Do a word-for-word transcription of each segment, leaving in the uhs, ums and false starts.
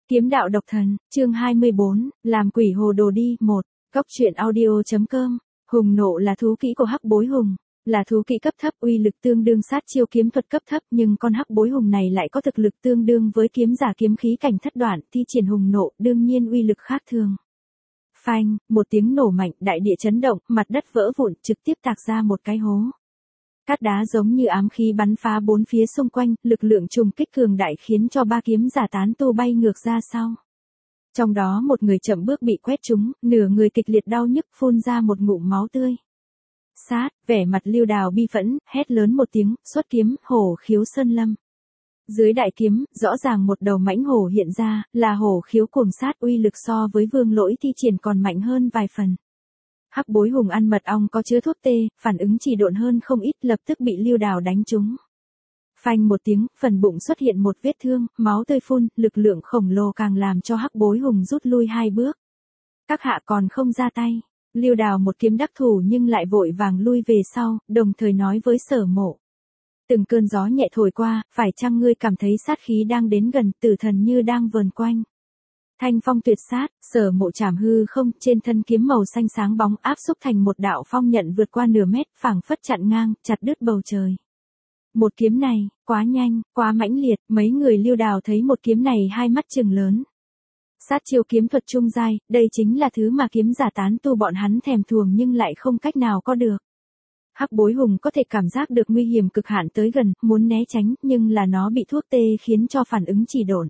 Kiếm đạo độc thần, chương hai mươi bốn, làm quỷ hồ đồ đi, một. Góc truyện audio.com. Hùng nộ là thú kỹ của hắc bối hùng, là thú kỹ cấp thấp uy lực tương đương sát chiêu kiếm thuật cấp thấp, nhưng con hắc bối hùng này lại có thực lực tương đương với kiếm giả kiếm khí cảnh thất đoạn, thi triển hùng nộ, đương nhiên uy lực khác thường. Phanh, một tiếng nổ mạnh, đại địa chấn động, mặt đất vỡ vụn, trực tiếp tạc ra một cái hố. Cát đá giống như ám khí bắn phá bốn phía xung quanh, lực lượng trùng kích cường đại khiến cho ba kiếm giả tán tu bay ngược ra sau. Trong đó một người chậm bước bị quét trúng, nửa người kịch liệt đau nhức phun ra một ngụm máu tươi. Sát, vẻ mặt Lưu Đào bi phẫn, hét lớn một tiếng, xuất kiếm, hổ khiếu sơn lâm. Dưới đại kiếm, rõ ràng một đầu mãnh hổ hiện ra, là hổ khiếu cuồng sát, uy lực so với vương lỗi thi triển còn mạnh hơn vài phần. Hắc bối hùng ăn mật ong có chứa thuốc tê, phản ứng chỉ độn hơn không ít, lập tức bị Lưu Đào đánh trúng. Phanh một tiếng, phần bụng xuất hiện một vết thương, máu tươi phun, lực lượng khổng lồ càng làm cho hắc bối hùng rút lui hai bước. Các hạ còn không ra tay. Lưu Đào một kiếm đắc thủ nhưng lại vội vàng lui về sau, đồng thời nói với Sở Mộ. Từng cơn gió nhẹ thổi qua, phải chăng ngươi cảm thấy sát khí đang đến gần, tử thần như đang vờn quanh. Thanh phong tuyệt sát, Sở Mộ chảm hư không, trên thân kiếm màu xanh sáng bóng áp xúc thành một đạo phong nhận vượt qua nửa mét, phảng phất chặn ngang, chặt đứt bầu trời. Một kiếm này, quá nhanh, quá mãnh liệt, mấy người Lưu Đào thấy một kiếm này hai mắt trừng lớn. Sát chiêu kiếm thuật trung giai, đây chính là thứ mà kiếm giả tán tu bọn hắn thèm thuồng nhưng lại không cách nào có được. Hắc bối hùng có thể cảm giác được nguy hiểm cực hạn tới gần, muốn né tránh, nhưng là nó bị thuốc tê khiến cho phản ứng trì độn.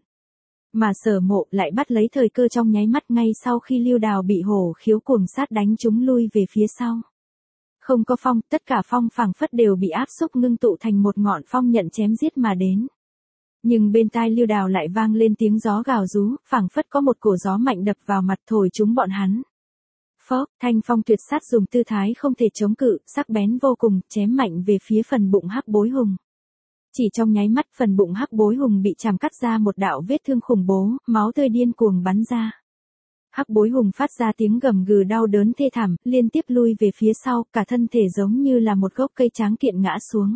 Mà Sở Mộ lại bắt lấy thời cơ trong nháy mắt ngay sau khi Lưu Đào bị hổ khiếu cuồng sát đánh trúng lui về phía sau. Không có phong, tất cả phong phảng phất đều bị áp xúc ngưng tụ thành một ngọn phong nhận chém giết mà đến. Nhưng bên tai Lưu Đào lại vang lên tiếng gió gào rú, phảng phất có một cổ gió mạnh đập vào mặt thổi chúng bọn hắn. Phốc, thanh phong tuyệt sát dùng tư thái không thể chống cự, sắc bén vô cùng, chém mạnh về phía phần bụng hắc bối hùng. Chỉ trong nháy mắt phần bụng hắc bối hùng bị chàm cắt ra một đạo vết thương khủng bố, máu tươi điên cuồng bắn ra. Hắc bối hùng phát ra tiếng gầm gừ đau đớn thê thảm, liên tiếp lui về phía sau, cả thân thể giống như là một gốc cây tráng kiện ngã xuống.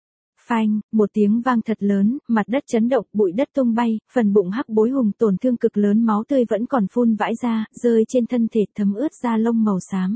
Phanh, một tiếng vang thật lớn, mặt đất chấn động, bụi đất tung bay, phần bụng hắc bối hùng tổn thương cực lớn, máu tươi vẫn còn phun vãi ra, rơi trên thân thể thấm ướt da lông màu xám.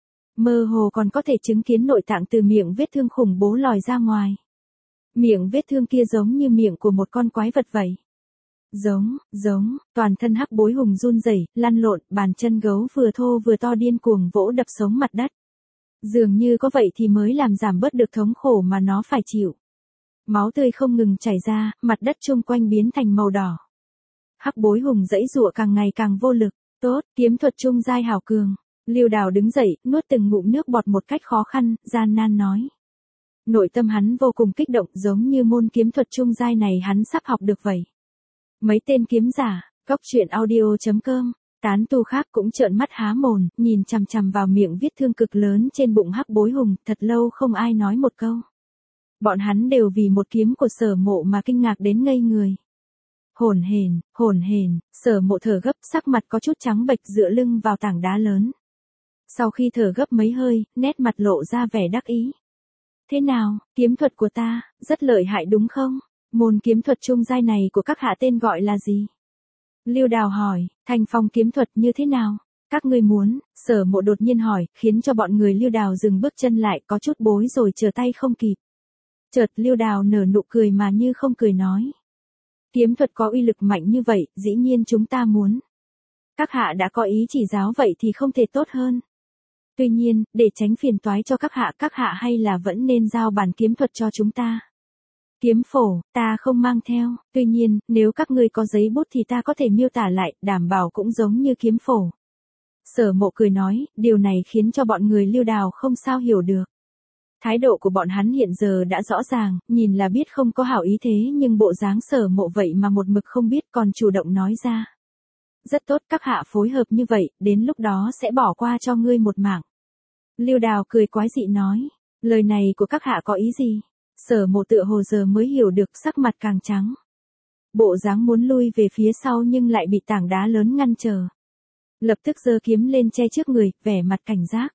Mơ hồ còn có thể chứng kiến nội tạng từ miệng vết thương khủng bố lòi ra ngoài. Miệng vết thương kia giống như miệng của một con quái vật vậy. Giống, giống, toàn thân hắc bối hùng run rẩy, lăn lộn, bàn chân gấu vừa thô vừa to điên cuồng vỗ đập sống mặt đất. Dường như có vậy thì mới làm giảm bớt được thống khổ mà nó phải chịu. Máu tươi không ngừng chảy ra, mặt đất chung quanh biến thành màu đỏ. Hắc bối hùng giãy giụa càng ngày càng vô lực. Tốt, kiếm thuật trung giai hảo cường. Lưu Đào đứng dậy, nuốt từng ngụm nước bọt một cách khó khăn, gian nan nói. Nội tâm hắn vô cùng kích động, giống như môn kiếm thuật trung giai này hắn sắp học được vậy. Mấy tên kiếm giả, góc truyện audio.com, tán tu khác cũng trợn mắt há mồm, nhìn chằm chằm vào miệng vết thương cực lớn trên bụng hắc bối hùng, thật lâu không ai nói một câu. Bọn hắn đều vì một kiếm của Sở Mộ mà kinh ngạc đến ngây người. Hồn hển, hồn hển, Sở Mộ thở gấp, sắc mặt có chút trắng bệch dựa lưng vào tảng đá lớn. Sau khi thở gấp mấy hơi, nét mặt lộ ra vẻ đắc ý. Thế nào, kiếm thuật của ta, rất lợi hại đúng không? Môn kiếm thuật trung giai này của các hạ tên gọi là gì? Lưu Đào hỏi, thanh phong kiếm thuật như thế nào? Các ngươi muốn, Sở Mộ đột nhiên hỏi, khiến cho bọn người Lưu Đào dừng bước chân lại, có chút bối rồi trở tay không kịp. Chợt Lưu Đào nở nụ cười mà như không cười nói. Kiếm thuật có uy lực mạnh như vậy, dĩ nhiên chúng ta muốn. Các hạ đã có ý chỉ giáo vậy thì không thể tốt hơn. Tuy nhiên, để tránh phiền toái cho các hạ, các hạ hay là vẫn nên giao bản kiếm thuật cho chúng ta. Kiếm phổ, ta không mang theo, tuy nhiên, nếu các ngươi có giấy bút thì ta có thể miêu tả lại, đảm bảo cũng giống như kiếm phổ. Sở Mộ cười nói, điều này khiến cho bọn người Lưu Đào không sao hiểu được. Thái độ của bọn hắn hiện giờ đã rõ ràng, nhìn là biết không có hảo ý thế nhưng bộ dáng Sở Mộ vậy mà một mực không biết còn chủ động nói ra. Rất tốt, các hạ phối hợp như vậy, đến lúc đó sẽ bỏ qua cho ngươi một mạng. Lưu Đào cười quái dị nói, lời này của các hạ có ý gì? Sở Mộ tựa hồ giờ mới hiểu được, sắc mặt càng trắng. Bộ dáng muốn lui về phía sau nhưng lại bị tảng đá lớn ngăn trở. Lập tức giơ kiếm lên che trước người, vẻ mặt cảnh giác.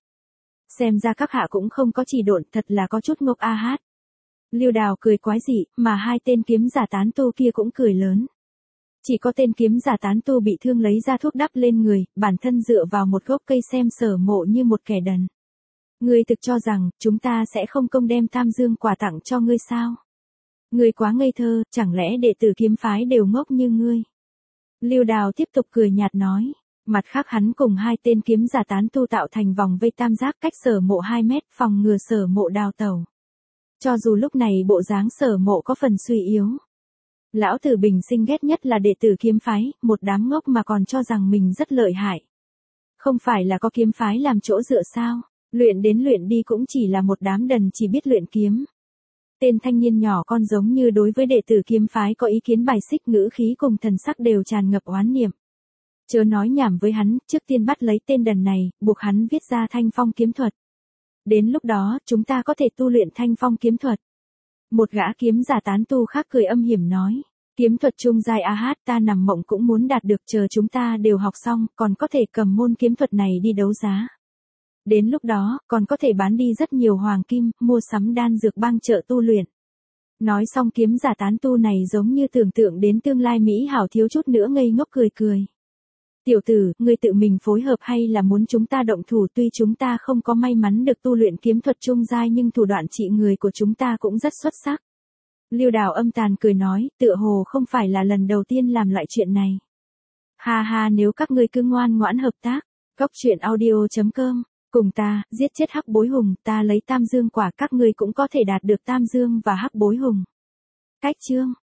Xem ra các hạ cũng không có chỉ độn, thật là có chút ngốc a hát. Lưu Đào cười quái dị, mà hai tên kiếm giả tán tu kia cũng cười lớn. Chỉ có tên kiếm giả tán tu bị thương lấy ra thuốc đắp lên người, bản thân dựa vào một gốc cây xem Sở Mộ như một kẻ đần. Ngươi thực cho rằng, chúng ta sẽ không công đem Tam Dương quà tặng cho ngươi sao? Ngươi quá ngây thơ, chẳng lẽ đệ tử kiếm phái đều ngốc như ngươi? Lưu Đào tiếp tục cười nhạt nói. Mặt khác hắn cùng hai tên kiếm giả tán tu tạo thành vòng vây tam giác cách Sở Mộ hai mét, phòng ngừa Sở Mộ đào tẩu. Cho dù lúc này bộ dáng Sở Mộ có phần suy yếu. Lão tử bình sinh ghét nhất là đệ tử kiếm phái, một đám ngốc mà còn cho rằng mình rất lợi hại. Không phải là có kiếm phái làm chỗ dựa sao, luyện đến luyện đi cũng chỉ là một đám đần chỉ biết luyện kiếm. Tên thanh niên nhỏ con giống như đối với đệ tử kiếm phái có ý kiến bài xích, ngữ khí cùng thần sắc đều tràn ngập oán niệm. Chớ nói nhảm với hắn, trước tiên bắt lấy tên đần này, buộc hắn viết ra Thanh Phong kiếm thuật. Đến lúc đó, chúng ta có thể tu luyện Thanh Phong kiếm thuật. Một gã kiếm giả tán tu khác cười âm hiểm nói. Kiếm thuật trung giai a hát ta nằm mộng cũng muốn đạt được, chờ chúng ta đều học xong, còn có thể cầm môn kiếm thuật này đi đấu giá. Đến lúc đó, còn có thể bán đi rất nhiều hoàng kim, mua sắm đan dược bang chợ tu luyện. Nói xong kiếm giả tán tu này giống như tưởng tượng đến tương lai mỹ hảo thiếu chút nữa ngây ngốc cười cười. Tiểu tử, ngươi tự mình phối hợp hay là muốn chúng ta động thủ? Tuy chúng ta không có may mắn được tu luyện kiếm thuật trung giai nhưng thủ đoạn trị người của chúng ta cũng rất xuất sắc. Lưu Đào âm tàn cười nói, tựa hồ không phải là lần đầu tiên làm loại chuyện này. Ha ha, nếu các ngươi cứ ngoan ngoãn hợp tác, Cốc Truyện Audio chấm com, cùng ta, giết chết Hắc Bối Hùng, ta lấy Tam Dương quả, các ngươi cũng có thể đạt được Tam Dương và Hắc Bối Hùng. Cách chương